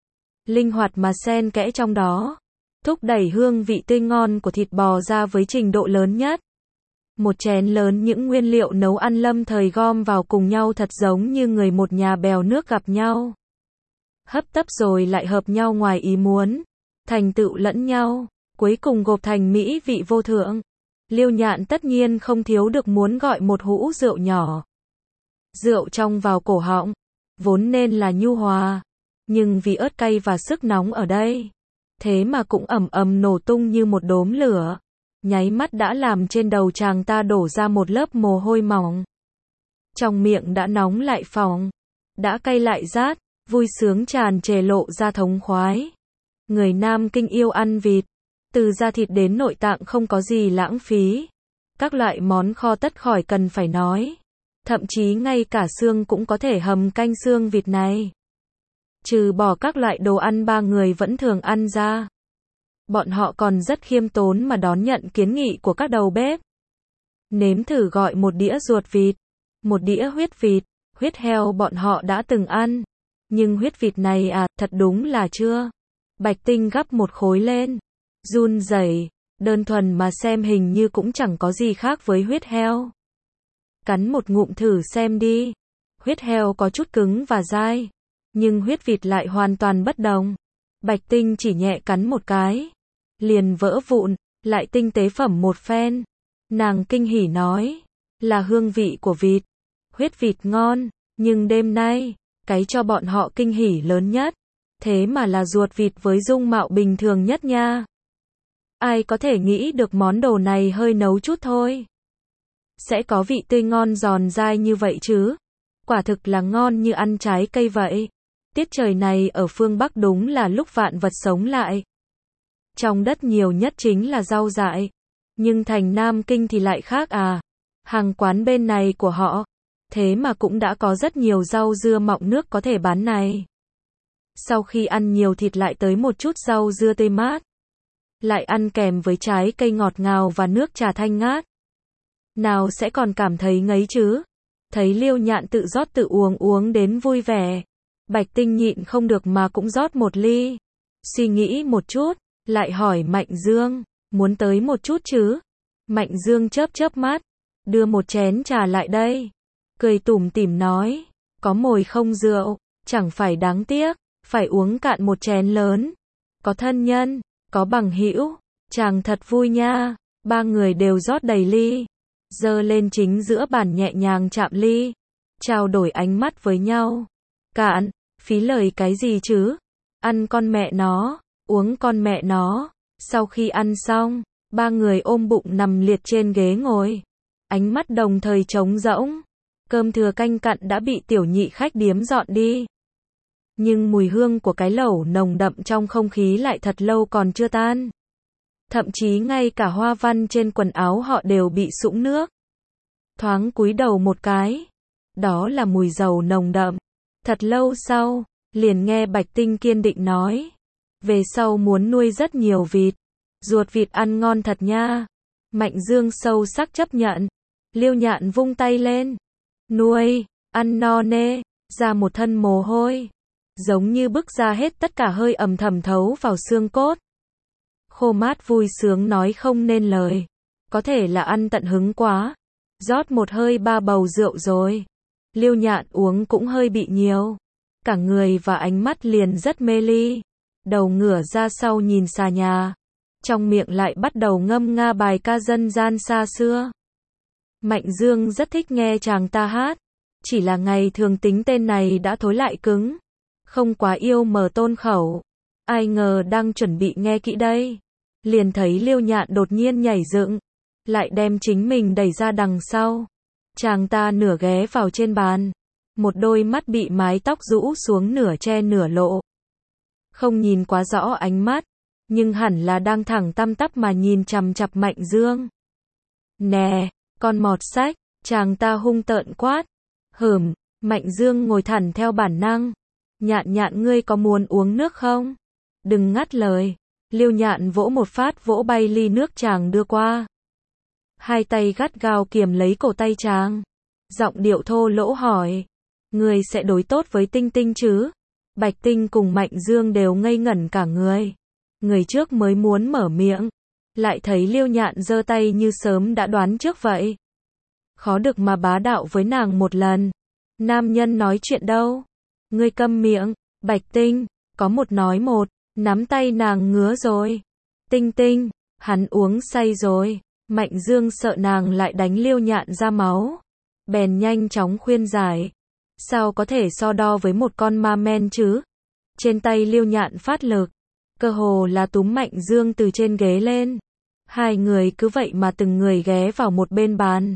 Linh hoạt mà xen kẽ trong đó. Thúc đẩy hương vị tươi ngon của thịt bò ra với trình độ lớn nhất. Một chén lớn những nguyên liệu nấu ăn lâm thời gom vào cùng nhau thật giống như người một nhà bèo nước gặp nhau. Hấp tấp rồi lại hợp nhau ngoài ý muốn. Thành tựu lẫn nhau. Cuối cùng gộp thành mỹ vị vô thượng. Liêu Nhạn tất nhiên không thiếu được muốn gọi một hũ rượu nhỏ. Rượu trong vào cổ họng. Vốn nên là nhu hòa. Nhưng vì ớt cay và sức nóng ở đây. Thế mà cũng ầm ầm nổ tung như một đốm lửa. Nháy mắt đã làm trên đầu chàng ta đổ ra một lớp mồ hôi mỏng. Trong miệng đã nóng lại phỏng. Đã cay lại rát. Vui sướng tràn trề lộ ra thống khoái. Người Nam Kinh yêu ăn vịt. Từ da thịt đến nội tạng không có gì lãng phí. Các loại món kho tất khỏi cần phải nói. Thậm chí ngay cả xương cũng có thể hầm canh xương vịt này. Trừ bỏ các loại đồ ăn ba người vẫn thường ăn ra. Bọn họ còn rất khiêm tốn mà đón nhận kiến nghị của các đầu bếp. Nếm thử gọi một đĩa ruột vịt. Một đĩa huyết vịt. Huyết heo bọn họ đã từng ăn. Nhưng huyết vịt này à, thật đúng là chưa. Bạch Tinh gắp một khối lên. Run rẩy, đơn thuần mà xem hình như cũng chẳng có gì khác với huyết heo. Cắn một ngụm thử xem đi. Huyết heo có chút cứng và dai. Nhưng huyết vịt lại hoàn toàn bất đồng. Bạch Tinh chỉ nhẹ cắn một cái. Liền vỡ vụn, lại tinh tế phẩm một phen. Nàng kinh hỉ nói. Là hương vị của vịt. Huyết vịt ngon, nhưng đêm nay, cái cho bọn họ kinh hỉ lớn nhất. Thế mà là ruột vịt với dung mạo bình thường nhất nha. Ai có thể nghĩ được món đồ này hơi nấu chút thôi. Sẽ có vị tươi ngon giòn dai như vậy chứ. Quả thực là ngon như ăn trái cây vậy. Tiết trời này ở phương Bắc đúng là lúc vạn vật sống lại. Trong đất nhiều nhất chính là rau dại. Nhưng thành Nam Kinh thì lại khác à. Hàng quán bên này của họ. Thế mà cũng đã có rất nhiều rau dưa mọng nước có thể bán này. Sau khi ăn nhiều thịt lại tới một chút rau dưa tươi mát. Lại ăn kèm với trái cây ngọt ngào và nước trà thanh ngát. Nào sẽ còn cảm thấy ngấy chứ. Thấy Liêu Nhạn tự rót tự uống uống đến vui vẻ. Bạch Tinh nhịn không được mà cũng rót một ly. Suy nghĩ một chút, lại hỏi Mạnh Dương, muốn tới một chút chứ? Mạnh Dương chớp chớp mắt, đưa một chén trà lại đây, cười tủm tỉm nói, có mồi không rượu, chẳng phải đáng tiếc, phải uống cạn một chén lớn. Có thân nhân, có bằng hữu, chàng thật vui nha. Ba người đều rót đầy ly, giơ lên chính giữa bàn nhẹ nhàng chạm ly, trao đổi ánh mắt với nhau. Cạn, phí lời cái gì chứ? Ăn con mẹ nó, uống con mẹ nó. Sau khi ăn xong, ba người ôm bụng nằm liệt trên ghế ngồi, ánh mắt đồng thời trống rỗng. Cơm thừa canh cặn đã bị tiểu nhị khách điếm dọn đi, nhưng mùi hương của cái lẩu nồng đậm trong không khí lại thật lâu còn chưa tan. Thậm chí ngay cả hoa văn trên quần áo họ đều bị sũng nước. Thoáng cúi đầu một cái, đó là mùi dầu nồng đậm. Thật lâu sau, liền nghe Bạch Tinh kiên định nói, về sau muốn nuôi rất nhiều vịt, ruột vịt ăn ngon thật nha. Mạnh Dương sâu sắc chấp nhận. Liêu Nhạn vung tay lên, nuôi, ăn no nê, ra một thân mồ hôi, giống như bức ra hết tất cả hơi ẩm thẩm thấu vào xương cốt. Khô mát vui sướng nói không nên lời, có thể là ăn tận hứng quá, rót một hơi ba bầu rượu rồi. Liêu Nhạn uống cũng hơi bị nhiều, cả người và ánh mắt liền rất mê ly, đầu ngửa ra sau nhìn xà nhà, trong miệng lại bắt đầu ngâm nga bài ca dân gian xa xưa. Mạnh Dương rất thích nghe chàng ta hát, chỉ là ngày thường tính tên này đã thối lại cứng, không quá yêu mở tôn khẩu. Ai ngờ đang chuẩn bị nghe kỹ đây, liền thấy Liêu Nhạn đột nhiên nhảy dựng, lại đem chính mình đẩy ra đằng sau. Chàng ta nửa ghé vào trên bàn, một đôi mắt bị mái tóc rũ xuống nửa che nửa lộ. Không nhìn quá rõ ánh mắt, nhưng hẳn là đang thẳng tăm tắp mà nhìn chằm chằm Mạnh Dương. Nè, con mọt sách, chàng ta hung tợn quát. Hửm, Mạnh Dương ngồi thẳng theo bản năng. Nhạn Nhạn ngươi có muốn uống nước không? Đừng ngắt lời. Liêu Nhạn vỗ một phát vỗ bay ly nước chàng đưa qua. Hai tay gắt gao kiềm lấy cổ tay chàng. Giọng điệu thô lỗ hỏi. Ngươi sẽ đối tốt với Tinh Tinh chứ? Bạch Tinh cùng Mạnh Dương đều ngây ngẩn cả người. Người trước mới muốn mở miệng, lại thấy Liêu Nhạn giơ tay như sớm đã đoán trước vậy. Khó được mà bá đạo với nàng một lần. Nam nhân nói chuyện đâu? Ngươi câm miệng. Bạch Tinh, có một nói một, nắm tay nàng ngứa rồi. Tinh Tinh, hắn uống say rồi. Mạnh Dương sợ nàng lại đánh Liêu Nhạn ra máu, bèn nhanh chóng khuyên giải. Sao có thể so đo với một con ma men chứ? Trên tay Liêu Nhạn phát lực, cơ hồ là túm Mạnh Dương từ trên ghế lên. Hai người cứ vậy mà từng người ghé vào một bên bàn.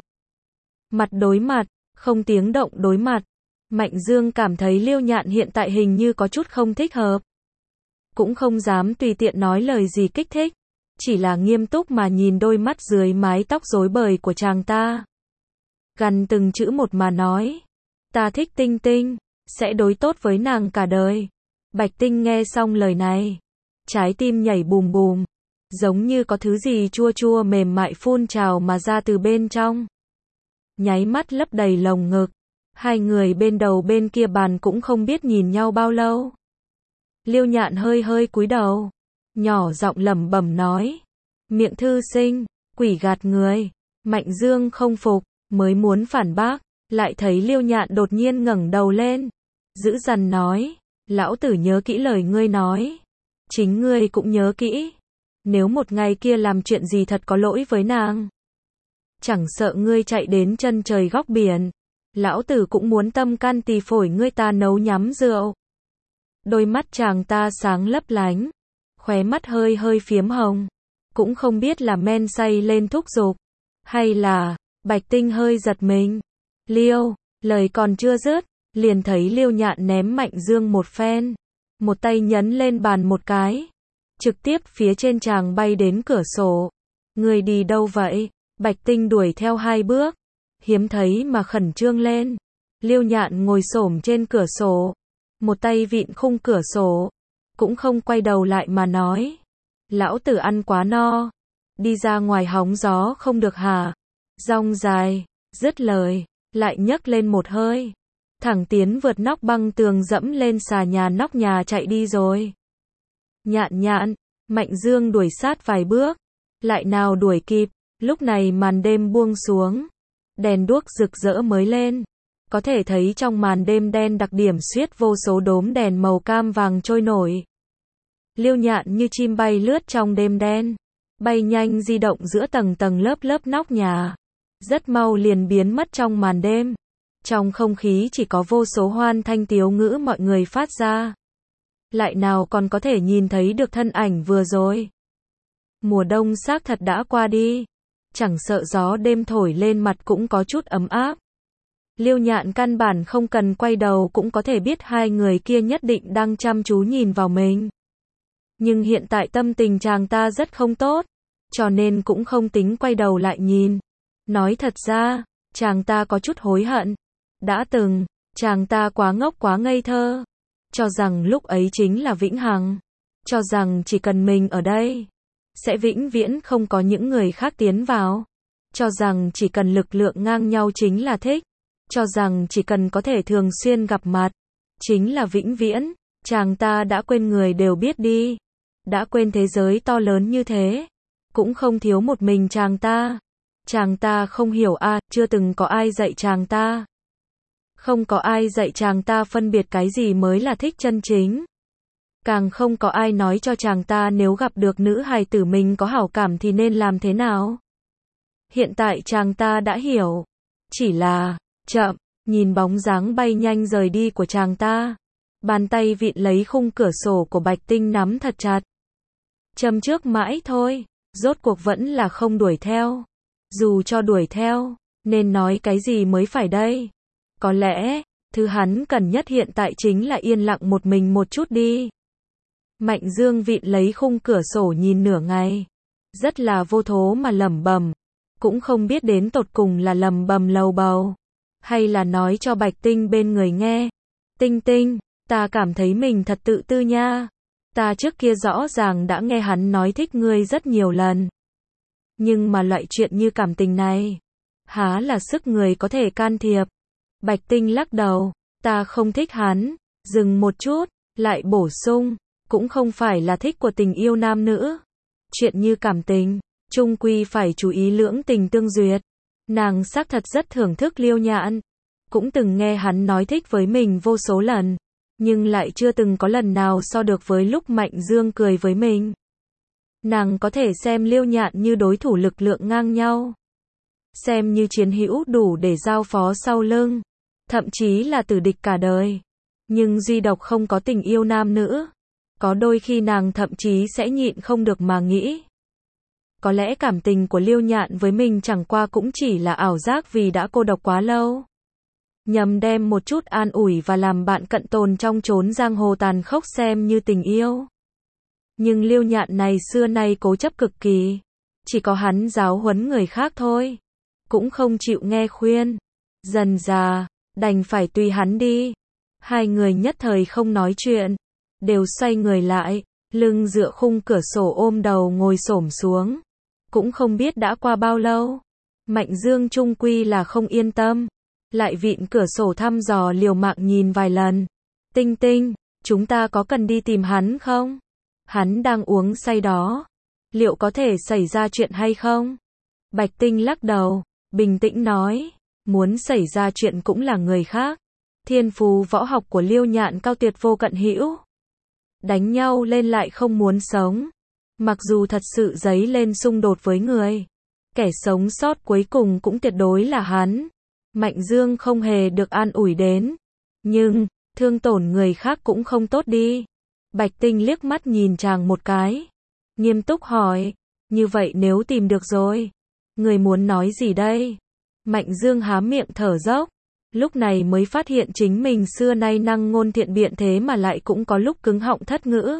Mặt đối mặt, không tiếng động đối mặt. Mạnh Dương cảm thấy Liêu Nhạn hiện tại hình như có chút không thích hợp. Cũng không dám tùy tiện nói lời gì kích thích, chỉ là nghiêm túc mà nhìn đôi mắt dưới mái tóc rối bời của chàng ta. Gằn từng chữ một mà nói, ta thích Tinh Tinh, sẽ đối tốt với nàng cả đời. Bạch Tinh nghe xong lời này, trái tim nhảy bùm bùm, giống như có thứ gì chua chua mềm mại phun trào mà ra từ bên trong. Nháy mắt lấp đầy lồng ngực, hai người bên đầu bên kia bàn cũng không biết nhìn nhau bao lâu. Liêu Nhạn hơi hơi cúi đầu, nhỏ giọng lẩm bẩm nói, miệng thư sinh, quỷ gạt người. Mạnh Dương không phục, mới muốn phản bác, lại thấy Liêu Nhạn đột nhiên ngẩng đầu lên, dữ dằn nói, lão tử nhớ kỹ lời ngươi nói, chính ngươi cũng nhớ kỹ, nếu một ngày kia làm chuyện gì thật có lỗi với nàng, chẳng sợ ngươi chạy đến chân trời góc biển, lão tử cũng muốn tâm can tỳ phổi ngươi ta nấu nhắm rượu. Đôi mắt chàng ta sáng lấp lánh, khóe mắt hơi hơi phiếm hồng, cũng không biết là men say lên thúc giục, hay là, Bạch Tinh hơi giật mình. Liêu, lời còn chưa dứt, liền thấy Liêu Nhạn ném Mạnh Dương một phen, một tay nhấn lên bàn một cái, trực tiếp phía trên chàng bay đến cửa sổ. Người đi đâu vậy? Bạch Tinh đuổi theo hai bước, hiếm thấy mà khẩn trương lên. Liêu Nhạn ngồi xổm trên cửa sổ, một tay vịn khung cửa sổ, cũng không quay đầu lại mà nói, lão tử ăn quá no, đi ra ngoài hóng gió không được hả? Rong dài, dứt lời, lại nhấc lên một hơi, thẳng tiến vượt nóc băng tường dẫm lên xà nhà nóc nhà chạy đi rồi. Nhạn Nhạn, Mạnh Dương đuổi sát vài bước, lại nào đuổi kịp, lúc này màn đêm buông xuống, đèn đuốc rực rỡ mới lên, có thể thấy trong màn đêm đen đặc điểm xuyết vô số đốm đèn màu cam vàng trôi nổi. Liêu Nhạn như chim bay lướt trong đêm đen, bay nhanh di động giữa tầng tầng lớp lớp nóc nhà, rất mau liền biến mất trong màn đêm. Trong không khí chỉ có vô số hoan thanh tiếu ngữ mọi người phát ra. Lại nào còn có thể nhìn thấy được thân ảnh vừa rồi. Mùa đông xác thật đã qua đi, chẳng sợ gió đêm thổi lên mặt cũng có chút ấm áp. Liêu Nhạn căn bản không cần quay đầu cũng có thể biết hai người kia nhất định đang chăm chú nhìn vào mình. Nhưng hiện tại tâm tình chàng ta rất không tốt, cho nên cũng không tính quay đầu lại nhìn. Nói thật ra, chàng ta có chút hối hận. Đã từng, chàng ta quá ngốc quá ngây thơ, cho rằng lúc ấy chính là vĩnh hằng, cho rằng chỉ cần mình ở đây, sẽ vĩnh viễn không có những người khác tiến vào, cho rằng chỉ cần lực lượng ngang nhau chính là thích, cho rằng chỉ cần có thể thường xuyên gặp mặt, chính là vĩnh viễn. Chàng ta đã quên người đều biết đi, đã quên thế giới to lớn như thế, cũng không thiếu một mình chàng ta. Chàng ta không hiểu à, chưa từng có ai dạy chàng ta. Không có ai dạy chàng ta phân biệt cái gì mới là thích chân chính. Càng không có ai nói cho chàng ta nếu gặp được nữ hài tử mình có hảo cảm thì nên làm thế nào. Hiện tại chàng ta đã hiểu. Chỉ là, chậm, nhìn bóng dáng bay nhanh rời đi của chàng ta. Bàn tay vịn lấy khung cửa sổ của Bạch Tinh nắm thật chặt. Châm trước mãi thôi, rốt cuộc vẫn là không đuổi theo. Dù cho đuổi theo, nên nói cái gì mới phải đây? Có lẽ, thứ hắn cần nhất hiện tại chính là yên lặng một mình một chút đi. Mạnh Dương vịn lấy khung cửa sổ nhìn nửa ngày, rất là vô thố mà lẩm bẩm, cũng không biết đến tột cùng là lẩm bẩm lầu bầu, hay là nói cho Bạch Tinh bên người nghe. Tinh Tinh, ta cảm thấy mình thật tự tư nha. Ta trước kia rõ ràng đã nghe hắn nói thích ngươi rất nhiều lần. Nhưng mà loại chuyện như cảm tình này, há là sức người có thể can thiệp. Bạch Tinh lắc đầu, ta không thích hắn. Dừng một chút, lại bổ sung, cũng không phải là thích của tình yêu nam nữ. Chuyện như cảm tình, chung quy phải chú ý lưỡng tình tương duyệt. Nàng xác thật rất thưởng thức Liêu Nhạn, cũng từng nghe hắn nói thích với mình vô số lần, nhưng lại chưa từng có lần nào so được với lúc Mạnh Dương cười với mình. Nàng có thể xem Liêu Nhạn như đối thủ lực lượng ngang nhau, xem như chiến hữu đủ để giao phó sau lưng, thậm chí là tử địch cả đời. Nhưng duy độc không có tình yêu nam nữ. Có đôi khi nàng thậm chí sẽ nhịn không được mà nghĩ, có lẽ cảm tình của Liêu Nhạn với mình chẳng qua cũng chỉ là ảo giác vì đã cô độc quá lâu. Nhằm đem một chút an ủi và làm bạn cận tồn trong chốn giang hồ tàn khốc xem như tình yêu. Nhưng Liêu Nhạn này xưa nay cố chấp cực kỳ, chỉ có hắn giáo huấn người khác thôi, cũng không chịu nghe khuyên. Dần dà, đành phải tùy hắn đi. Hai người nhất thời không nói chuyện, đều xoay người lại, lưng dựa khung cửa sổ ôm đầu ngồi xổm xuống. Cũng không biết đã qua bao lâu, Mạnh Dương chung quy là không yên tâm, lại vịn cửa sổ thăm dò liều mạng nhìn vài lần. Tinh Tinh, chúng ta có cần đi tìm hắn không? Hắn đang uống say đó, liệu có thể xảy ra chuyện hay không? Bạch Tinh lắc đầu, bình tĩnh nói, muốn xảy ra chuyện cũng là người khác. Thiên phú võ học của Liêu Nhạn cao tuyệt vô cận hữu. Đánh nhau lên lại không muốn sống. Mặc dù thật sự dấy lên xung đột với người, kẻ sống sót cuối cùng cũng tuyệt đối là hắn. Mạnh Dương không hề được an ủi đến. Nhưng, thương tổn người khác cũng không tốt đi. Bạch Tinh liếc mắt nhìn chàng một cái, nghiêm túc hỏi, như vậy nếu tìm được rồi, người muốn nói gì đây? Mạnh Dương há miệng thở dốc, lúc này mới phát hiện chính mình xưa nay năng ngôn thiện biện thế mà lại cũng có lúc cứng họng thất ngữ.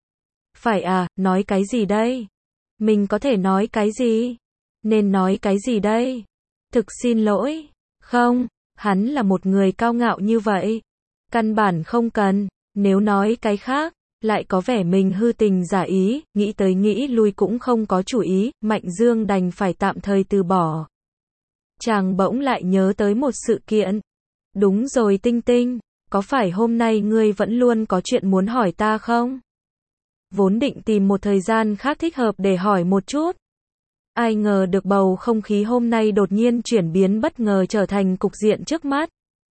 Phải à, nói cái gì đây? Mình có thể nói cái gì? Nên nói cái gì đây? Thực xin lỗi. Không, hắn là một người cao ngạo như vậy. Căn bản không cần, nếu nói cái khác, lại có vẻ mình hư tình giả ý, nghĩ tới nghĩ lui cũng không có chủ ý, Mạnh Dương đành phải tạm thời từ bỏ. Chàng bỗng lại nhớ tới một sự kiện. Đúng rồi Tinh Tinh, có phải hôm nay ngươi vẫn luôn có chuyện muốn hỏi ta không? vốn định tìm một thời gian khác thích hợp để hỏi một chút. Ai ngờ được bầu không khí hôm nay đột nhiên chuyển biến bất ngờ trở thành cục diện trước mắt.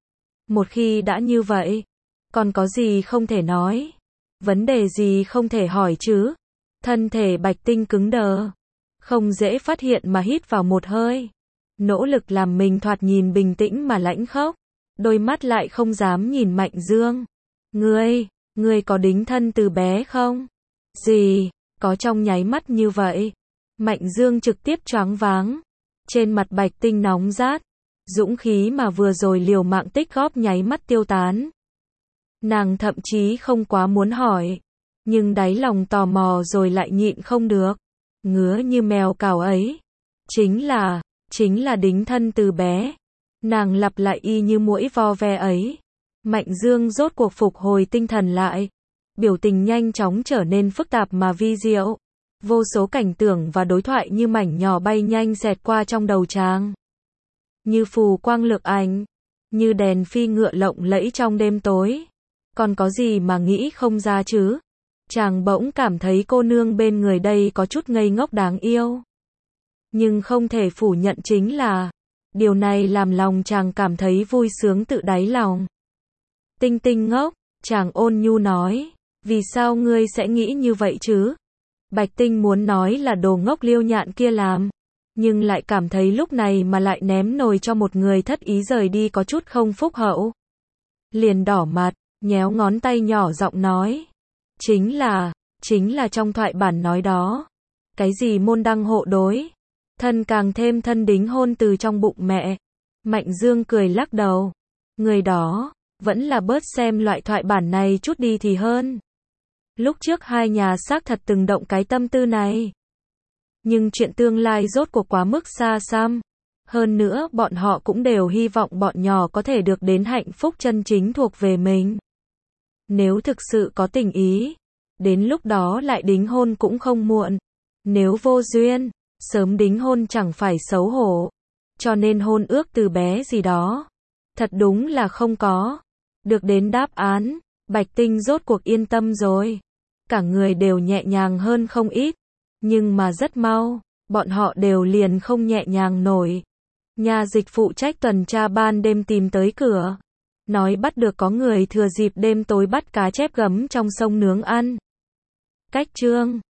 Một khi đã như vậy, còn có gì không thể nói? Vấn đề gì không thể hỏi chứ? Thân thể Bạch Tinh cứng đờ, không dễ phát hiện mà hít vào một hơi. Nỗ lực làm mình thoạt nhìn bình tĩnh mà lãnh khốc. Đôi mắt lại không dám nhìn Mạnh Dương. Ngươi, ngươi có đính thân từ bé không? Gì? Có trong nháy mắt như vậy. Mạnh Dương trực tiếp choáng váng. Trên mặt Bạch Tinh nóng rát. Dũng khí mà vừa rồi liều mạng tích góp nháy mắt tiêu tán. Nàng thậm chí không quá muốn hỏi. Nhưng đáy lòng tò mò rồi lại nhịn không được. Ngứa như mèo cào ấy. Chính là, chính là đính thân từ bé. Nàng lặp lại y như muỗi vo ve ấy. Mạnh Dương rốt cuộc phục hồi tinh thần lại. Biểu tình nhanh chóng trở nên phức tạp mà vi diệu. Vô số cảnh tưởng và đối thoại như mảnh nhỏ bay nhanh xẹt qua trong đầu chàng. Như phù quang lược ánh. Như đèn phi ngựa lộng lẫy trong đêm tối. Còn có gì mà nghĩ không ra chứ? Chàng bỗng cảm thấy cô nương bên người đây có chút ngây ngốc đáng yêu. Nhưng không thể phủ nhận chính là, điều này làm lòng chàng cảm thấy vui sướng tự đáy lòng. Tinh Tinh ngốc, chàng ôn nhu nói, vì sao ngươi sẽ nghĩ như vậy chứ? Bạch Tinh muốn nói là đồ ngốc Liêu Nhạn kia làm, nhưng lại cảm thấy lúc này mà lại ném nồi cho một người thất ý rời đi có chút không phúc hậu. Liền đỏ mặt, nhéo ngón tay nhỏ giọng nói, chính là, chính là trong thoại bản nói đó. Cái gì môn đăng hộ đối? Thân càng thêm thân đính hôn từ trong bụng mẹ. Mạnh Dương cười lắc đầu. Người đó, vẫn là bớt xem loại thoại bản này chút đi thì hơn. Lúc trước hai nhà xác thật từng động cái tâm tư này. Nhưng chuyện tương lai rốt cuộc quá mức xa xăm. Hơn nữa bọn họ cũng đều hy vọng bọn nhỏ có thể được đến hạnh phúc chân chính thuộc về mình. Nếu thực sự có tình ý, đến lúc đó lại đính hôn cũng không muộn. Nếu vô duyên, sớm đính hôn chẳng phải xấu hổ. Cho nên hôn ước từ bé gì đó. Thật đúng là không có. Được đến đáp án, Bạch Tinh rốt cuộc yên tâm rồi. Cả người đều nhẹ nhàng hơn không ít. Nhưng mà rất mau, bọn họ đều liền không nhẹ nhàng nổi. Nhà dịch phụ trách tuần tra ban đêm tìm tới cửa. Nói bắt được có người thừa dịp đêm tối bắt cá chép gấm trong sông nướng ăn. Cách chương